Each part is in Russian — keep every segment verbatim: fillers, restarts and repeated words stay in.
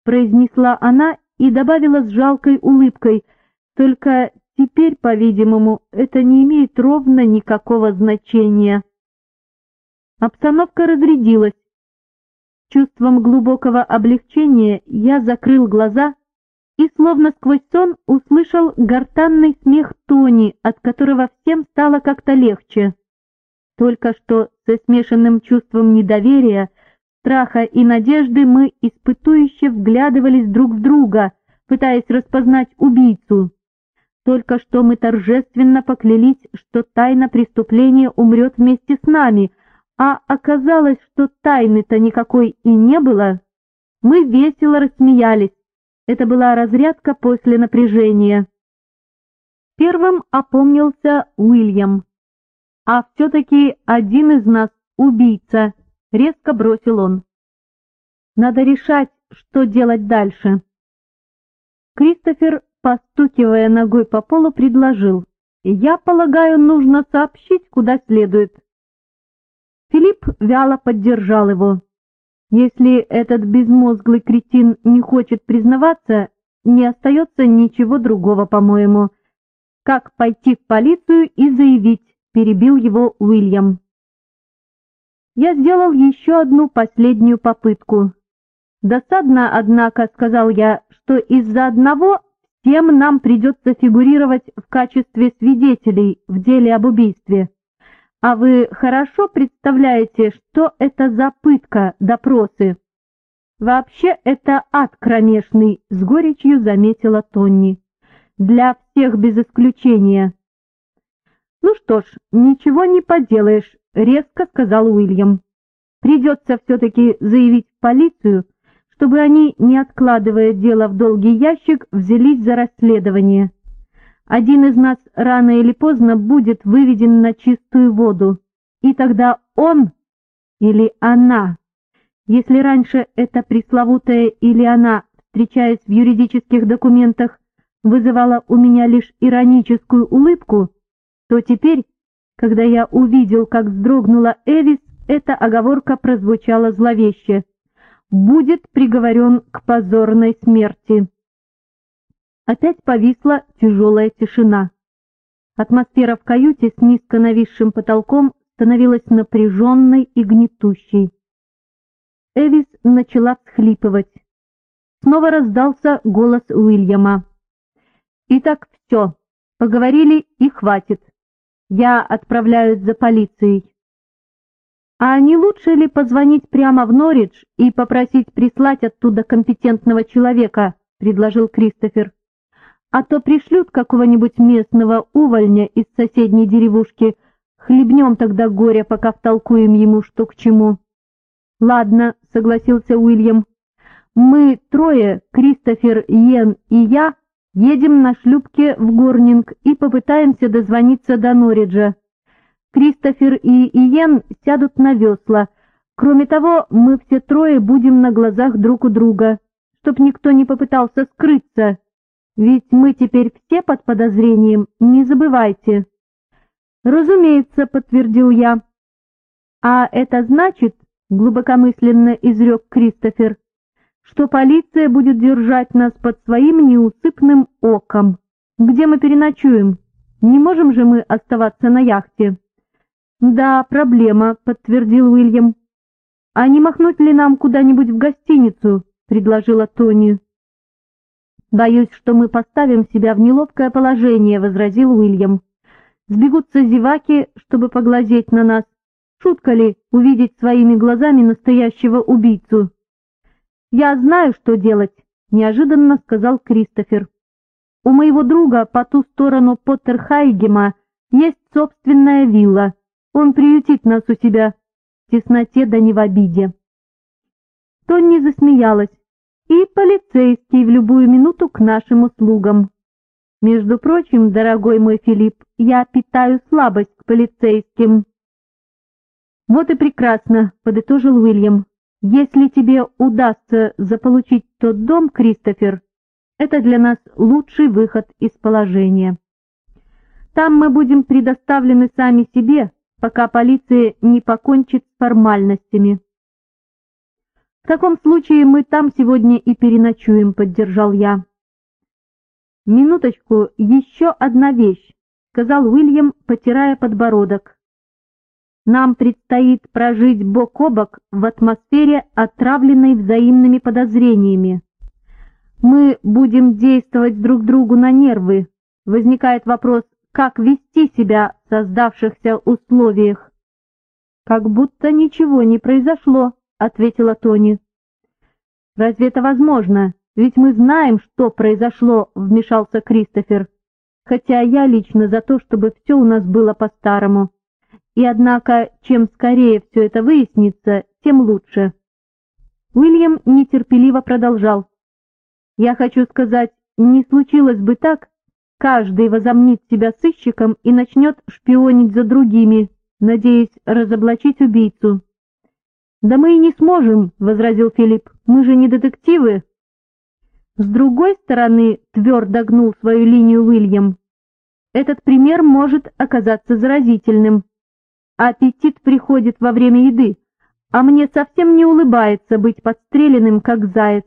произнесла она и добавила с жалкой улыбкой, только теперь, по-видимому, это не имеет ровно никакого значения. Обстановка разрядилась. Чувством глубокого облегчения я закрыл глаза и, словно сквозь сон, услышал гортанный смех Тони, от которого всем стало как-то легче. Только что со смешанным чувством недоверия, страха и надежды мы испытующе вглядывались друг в друга, пытаясь распознать убийцу. Только что мы торжественно поклялись, что тайна преступления умрет вместе с нами, а оказалось, что тайны-то никакой и не было. Мы весело рассмеялись. Это была разрядка после напряжения. Первым опомнился Уильям. «А все-таки один из нас убийца», — резко бросил он. «Надо решать, что делать дальше». Кристофер, постукивая ногой по полу, предложил: «Я полагаю, нужно сообщить, куда следует». Филипп вяло поддержал его. «Если этот безмозглый кретин не хочет признаваться, не остается ничего другого, по-моему. Как пойти в полицию и заявить?» — перебил его Уильям. Я сделал еще одну последнюю попытку. «Досадно, однако, — сказал я, — что из-за одного всем нам придется фигурировать в качестве свидетелей в деле об убийстве. А вы хорошо представляете, что это за пытка, допросы?» «Вообще это ад кромешный», — с горечью заметила Тонни. «Для всех без исключения». «Ну что ж, ничего не поделаешь», — резко сказал Уильям. «Придется все-таки заявить в полицию, чтобы они, не откладывая дело в долгий ящик, взялись за расследование. Один из нас рано или поздно будет выведен на чистую воду, и тогда он или она, если раньше эта пресловутая или она, встречаясь в юридических документах, вызывала у меня лишь ироническую улыбку, то теперь, когда я увидел, как вздрогнула Эвис, эта оговорка прозвучала зловеще: «будет приговорен к позорной смерти». Опять повисла тяжелая тишина. Атмосфера в каюте с низко нависшим потолком становилась напряженной и гнетущей. Эвис начала всхлипывать. Снова раздался голос Уильяма. «Итак, все, поговорили и хватит. Я отправляюсь за полицией». «А не лучше ли позвонить прямо в Норридж и попросить прислать оттуда компетентного человека?» — предложил Кристофер. «А то пришлют какого-нибудь местного увольня из соседней деревушки. Хлебнем тогда горя, пока втолкуем ему, что к чему». «Ладно», — согласился Уильям. «Мы трое, Кристофер, Йен и я, едем на шлюпке в Горнинг и попытаемся дозвониться до Норриджа. Кристофер и Иен сядут на весла. Кроме того, мы все трое будем на глазах друг у друга, чтоб никто не попытался скрыться. Ведь мы теперь все под подозрением, не забывайте». «Разумеется», — подтвердил я. «А это значит, — глубокомысленно изрек Кристофер, — что полиция будет держать нас под своим неусыпным оком. Где мы переночуем? Не можем же мы оставаться на яхте?» «Да, проблема», — подтвердил Уильям. «А не махнуть ли нам куда-нибудь в гостиницу?» — предложила Тони. «Боюсь, что мы поставим себя в неловкое положение», — возразил Уильям. «Сбегутся зеваки, чтобы поглазеть на нас. Шутка ли увидеть своими глазами настоящего убийцу?» «Я знаю, что делать», — неожиданно сказал Кристофер. «У моего друга по ту сторону Поттерхайгема есть собственная вилла. Он приютит нас у себя в тесноте да не в обиде». Тонни засмеялась. «И полицейский в любую минуту к нашим услугам. Между прочим, дорогой мой Филипп, я питаю слабость к полицейским». «Вот и прекрасно», — подытожил Уильям. «Если тебе удастся заполучить тот дом, Кристофер, это для нас лучший выход из положения. Там мы будем предоставлены сами себе, пока полиция не покончит с формальностями». В таком случае мы там сегодня и переночуем, поддержал я. Минуточку, еще одна вещь, сказал Уильям, потирая подбородок. Нам предстоит прожить бок о бок в атмосфере, отравленной взаимными подозрениями. Мы будем действовать друг другу на нервы. Возникает вопрос, как вести себя в создавшихся условиях. «Как будто ничего не произошло», — ответила Тони. «Разве это возможно? Ведь мы знаем, что произошло», — вмешался Кристофер. «Хотя я лично за то, чтобы все у нас было по-старому. И однако, чем скорее все это выяснится, тем лучше». Уильям нетерпеливо продолжал. «Я хочу сказать, не случилось бы так, каждый возомнит себя сыщиком и начнет шпионить за другими, надеясь разоблачить убийцу». «Да мы и не сможем», — возразил Филипп, — «мы же не детективы». С другой стороны, твердо гнул свою линию Уильям, этот пример может оказаться заразительным. Аппетит приходит во время еды, а мне совсем не улыбается быть подстреленным, как заяц.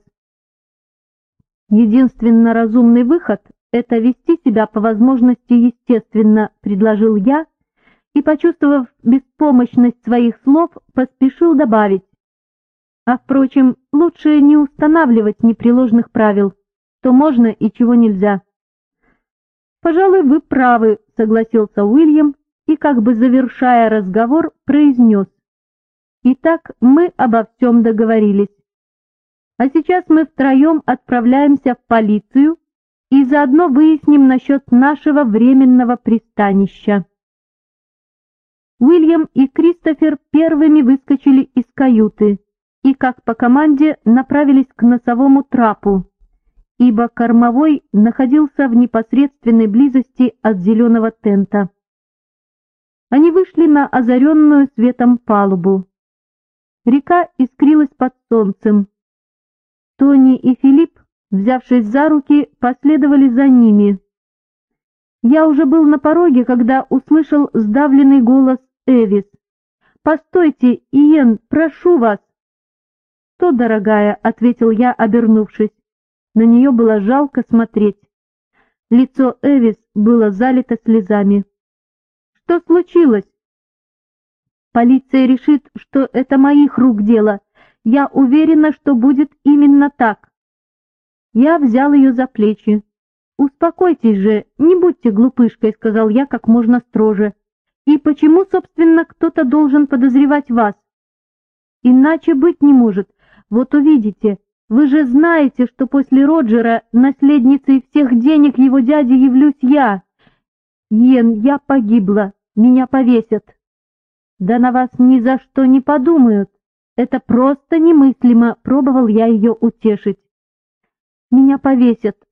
Единственно разумный выход — это вести себя по возможности естественно, предложил я, и, почувствовав беспомощность своих слов, поспешил добавить. А, впрочем, лучше не устанавливать непреложных правил, то можно и чего нельзя. «Пожалуй, вы правы», — согласился Уильям и, как бы завершая разговор, произнес. «Итак, мы обо всем договорились. А сейчас мы втроем отправляемся в полицию и заодно выясним насчет нашего временного пристанища». Уильям и Кристофер первыми выскочили из каюты и, как по команде, направились к носовому трапу, ибо кормовой находился в непосредственной близости от зеленого тента. Они вышли на озаренную светом палубу. Река искрилась под солнцем. Тони и Филипп, взявшись за руки, последовали за ними. Я уже был на пороге, когда услышал сдавленный голос Эвис. «Постойте, Иен, прошу вас!» «Что, дорогая?» — ответил я, обернувшись. На нее было жалко смотреть. Лицо Эвис было залито слезами. «Что случилось?» «Полиция решит, что это моих рук дело. Я уверена, что будет именно так». Я взял ее за плечи. «Успокойтесь же, не будьте глупышкой», — сказал я как можно строже. «И почему, собственно, кто-то должен подозревать вас? Иначе быть не может. Вот увидите, вы же знаете, что после Роджера наследницей всех денег его дяди явлюсь я. Йен, я погибла, меня повесят». «Да на вас ни за что не подумают. Это просто немыслимо», — пробовал я ее утешить. «Меня повесят,